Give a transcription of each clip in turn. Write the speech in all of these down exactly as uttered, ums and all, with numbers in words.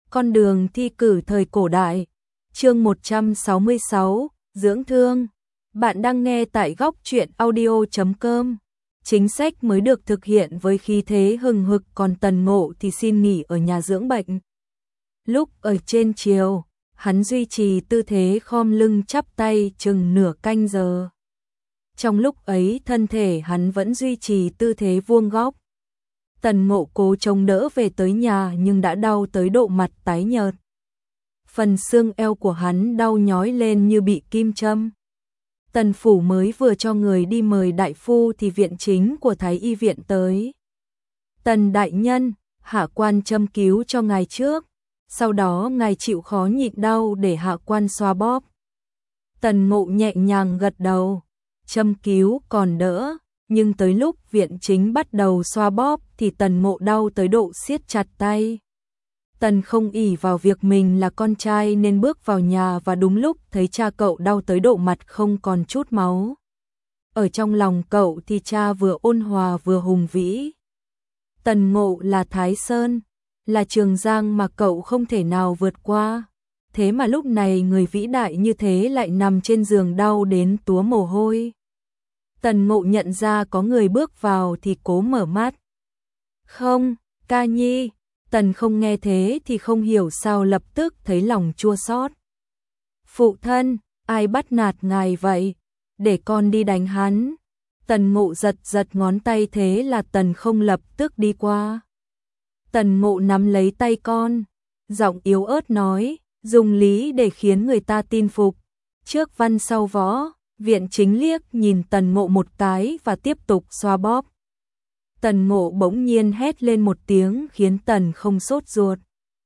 Con đường thi cử thời cổ đại. Chương một trăm sáu mươi sáu, dưỡng thương. Bạn đang nghe tại góc truyện audio chấm com. Chính sách mới được thực hiện với khí thế hừng hực, còn Tần Ngộ thì xin nghỉ ở nhà dưỡng bệnh. Lúc ở trên triều, hắn duy trì tư thế khom lưng chắp tay chừng nửa canh giờ. Trong lúc ấy thân thể hắn vẫn duy trì tư thế vuông góc. Tần Ngộ cố chống đỡ về tới nhà nhưng đã đau tới độ mặt tái nhợt. Phần xương eo của hắn đau nhói lên như bị kim châm. Tần phủ mới vừa cho người đi mời đại phu thì viện chính của Thái y viện tới. Tần đại nhân, hạ quan châm cứu cho ngài trước, sau đó ngài chịu khó nhịn đau để hạ quan xoa bóp. Tần Ngộ nhẹ nhàng gật đầu, châm cứu còn đỡ, nhưng tới lúc viện chính bắt đầu xoa bóp thì Tần Ngộ đau tới độ siết chặt tay. Tần không ỷ vào việc mình là con trai nên bước vào nhà và đúng lúc thấy cha cậu đau tới độ mặt không còn chút máu. Ở trong lòng cậu thì cha vừa ôn hòa vừa hùng vĩ. Tần Ngộ là Thái Sơn, là Trường Giang mà cậu không thể nào vượt qua. Thế mà lúc này người vĩ đại như thế lại nằm trên giường đau đến túa mồ hôi. Tần Ngộ nhận ra có người bước vào thì cố mở mắt. Không, ca nhi. Tần không nghe thế thì không hiểu sao lập tức thấy lòng chua xót. Phụ thân, ai bắt nạt ngài vậy? Để con đi đánh hắn. Tần Ngộ giật giật ngón tay, thế là Tần không lập tức đi qua. Tần Ngộ nắm lấy tay con, giọng yếu ớt nói, dùng lý để khiến người ta tin phục. Trước văn sau võ. Viện chính liếc nhìn Tần Ngộ một cái và tiếp tục xoa bóp. Tần Ngộ bỗng nhiên hét lên một tiếng khiến Tần không sốt ruột.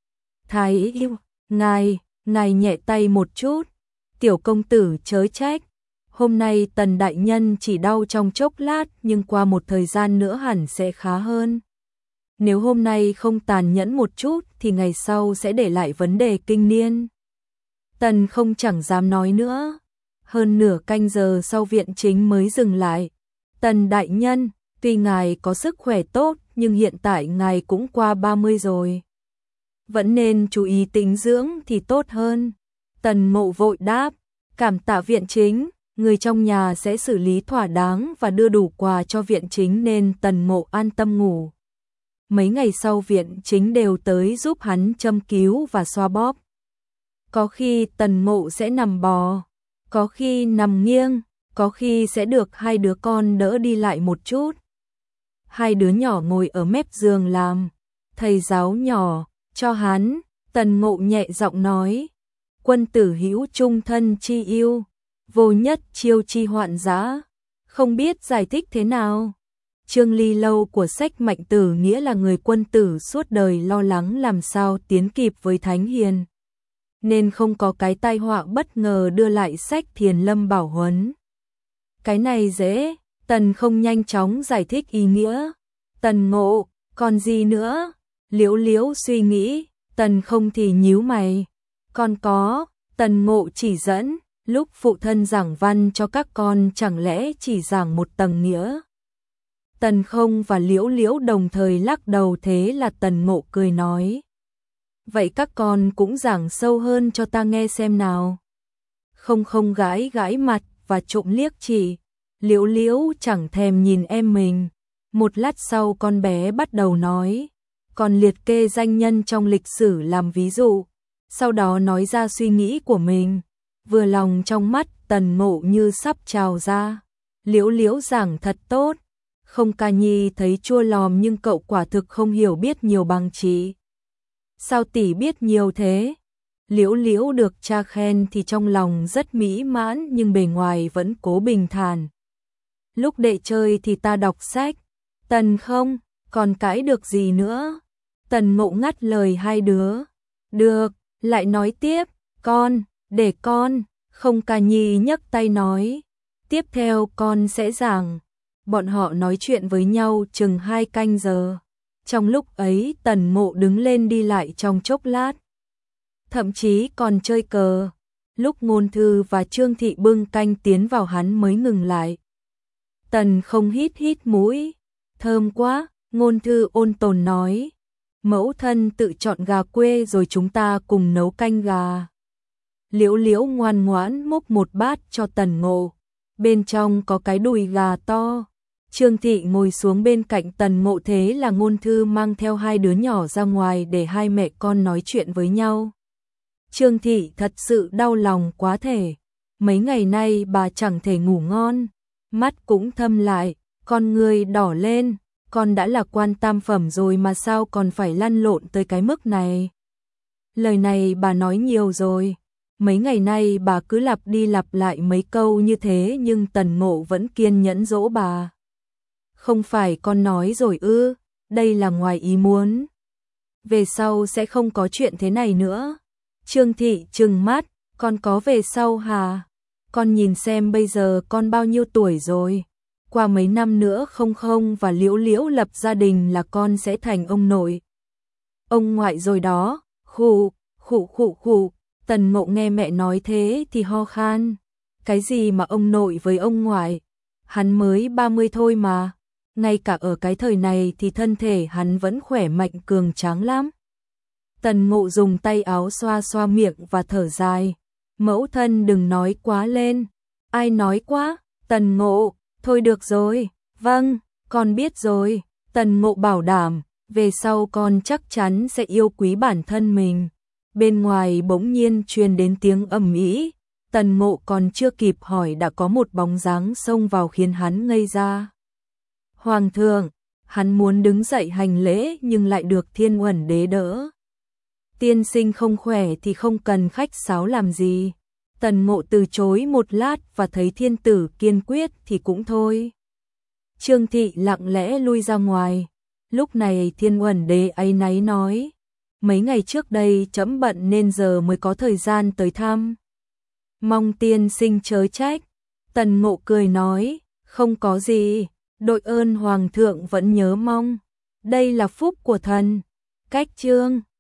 Thái yêu, ngài, ngài nhẹ tay một chút. Tiểu công tử chớ trách. Hôm nay Tần đại nhân chỉ đau trong chốc lát nhưng qua một thời gian nữa hẳn sẽ khá hơn. Nếu hôm nay không tàn nhẫn một chút thì ngày sau sẽ để lại vấn đề kinh niên. Tần không chẳng dám nói nữa. Hơn nửa canh giờ sau viện chính mới dừng lại. Tần đại nhân, tuy ngài có sức khỏe tốt nhưng hiện tại ngài cũng qua ba mươi rồi. Vẫn nên chú ý tĩnh dưỡng thì tốt hơn. Tần Ngộ vội đáp, cảm tạ viện chính, người trong nhà sẽ xử lý thỏa đáng và đưa đủ quà cho viện chính nên Tần Ngộ an tâm ngủ. Mấy ngày sau viện chính đều tới giúp hắn châm cứu và xoa bóp. Có khi Tần Ngộ sẽ nằm bò, có khi nằm nghiêng, có khi sẽ được hai đứa con đỡ đi lại một chút. Hai đứa nhỏ ngồi ở mép giường làm thầy giáo nhỏ cho hắn. Tần Ngộ nhẹ giọng nói, quân tử hữu chung thân chi yêu, vô nhất chiêu chi hoạn giá. Không biết giải thích thế nào. Trương Ly Lâu của sách Mạnh Tử nghĩa là người quân tử suốt đời lo lắng làm sao tiến kịp với thánh hiền, nên không có cái tai họa bất ngờ đưa lại sách Thiền Lâm Bảo Huấn. Cái này dễ. Tần không nhanh chóng giải thích ý nghĩa. Tần Ngộ, còn gì nữa? Liễu Liễu suy nghĩ. Tần không thì nhíu mày. Còn có. Tần Ngộ chỉ dẫn. Lúc phụ thân giảng văn cho các con chẳng lẽ chỉ giảng một tầng nghĩa? Tần không và Liễu Liễu đồng thời lắc đầu, thế là Tần Ngộ cười nói, vậy các con cũng giảng sâu hơn cho ta nghe xem nào. Không không gãi gãi mặt và trộm liếc chỉ. Liễu Liễu chẳng thèm nhìn em mình. Một lát sau con bé bắt đầu nói, còn liệt kê danh nhân trong lịch sử làm ví dụ. Sau đó nói ra suy nghĩ của mình. Vừa lòng trong mắt Tần Ngộ như sắp trào ra. Liễu Liễu giảng thật tốt. Không, ca nhi thấy chua lòm nhưng cậu quả thực không hiểu biết nhiều bằng chị. Sao tỷ biết nhiều thế? Liễu Liễu được cha khen thì trong lòng rất mỹ mãn nhưng bề ngoài vẫn cố bình thản. Lúc đệ chơi thì ta đọc sách. Tần không, còn cãi được gì nữa? Tần Ngộ ngắt lời hai đứa. Được, lại nói tiếp. Con, để con. Không, ca nhi nhấc tay nói, tiếp theo con sẽ giảng. Bọn họ nói chuyện với nhau chừng hai canh giờ. Trong lúc ấy Tần Ngộ đứng lên đi lại trong chốc lát. Thậm chí còn chơi cờ. Lúc Ngôn Thư và Trương Thị bưng canh tiến vào hắn mới ngừng lại. Tần không hít hít mũi. Thơm quá, Ngôn Thư ôn tồn nói. Mẫu thân tự chọn gà quê rồi chúng ta cùng nấu canh gà. Liễu Liễu ngoan ngoãn múc một bát cho Tần Ngộ, bên trong có cái đùi gà to. Trương Thị ngồi xuống bên cạnh Tần Ngộ, thế là Ngôn Thư mang theo hai đứa nhỏ ra ngoài để hai mẹ con nói chuyện với nhau. Trương Thị thật sự đau lòng quá thể, mấy ngày nay bà chẳng thể ngủ ngon, mắt cũng thâm lại, con người đỏ lên, con đã là quan tam phẩm rồi mà sao còn phải lăn lộn tới cái mức này. Lời này bà nói nhiều rồi, mấy ngày nay bà cứ lặp đi lặp lại mấy câu như thế nhưng Tần Ngộ vẫn kiên nhẫn dỗ bà. Không phải con nói rồi ư, đây là ngoài ý muốn. Về sau sẽ không có chuyện thế này nữa. Trương Thị trừng mắt, con có về sau hả? Con nhìn xem bây giờ con bao nhiêu tuổi rồi. Qua mấy năm nữa Không Không và Liễu Liễu lập gia đình là con sẽ thành ông nội, ông ngoại rồi đó. Khụ, khụ khụ khụ. Tần Ngộ nghe mẹ nói thế thì ho khan. Cái gì mà ông nội với ông ngoại? Hắn mới ba mươi thôi mà. Ngay cả ở cái thời này thì thân thể hắn vẫn khỏe mạnh cường tráng lắm. Tần Ngộ dùng tay áo xoa xoa miệng và thở dài. Mẫu thân đừng nói quá lên. Ai nói quá? Tần Ngộ, thôi được rồi. Vâng, con biết rồi. Tần Ngộ bảo đảm, về sau con chắc chắn sẽ yêu quý bản thân mình. Bên ngoài bỗng nhiên truyền đến tiếng ầm ĩ. Tần Ngộ còn chưa kịp hỏi đã có một bóng dáng xông vào khiến hắn ngây ra. Hoàng thượng, hắn muốn đứng dậy hành lễ nhưng lại được Thiên Uẩn Đế đỡ. Tiên sinh không khỏe thì không cần khách sáo làm gì. Tần Ngộ từ chối một lát và thấy thiên tử kiên quyết thì cũng thôi. Trương Thị lặng lẽ lui ra ngoài. Lúc này Thiên Uẩn Đế áy náy nói, mấy ngày trước đây trẫm bận nên giờ mới có thời gian tới thăm. Mong tiên sinh chớ trách. Tần Ngộ cười nói, không có gì, đội ơn hoàng thượng vẫn nhớ mong. Đây là phúc của thần. Cách chương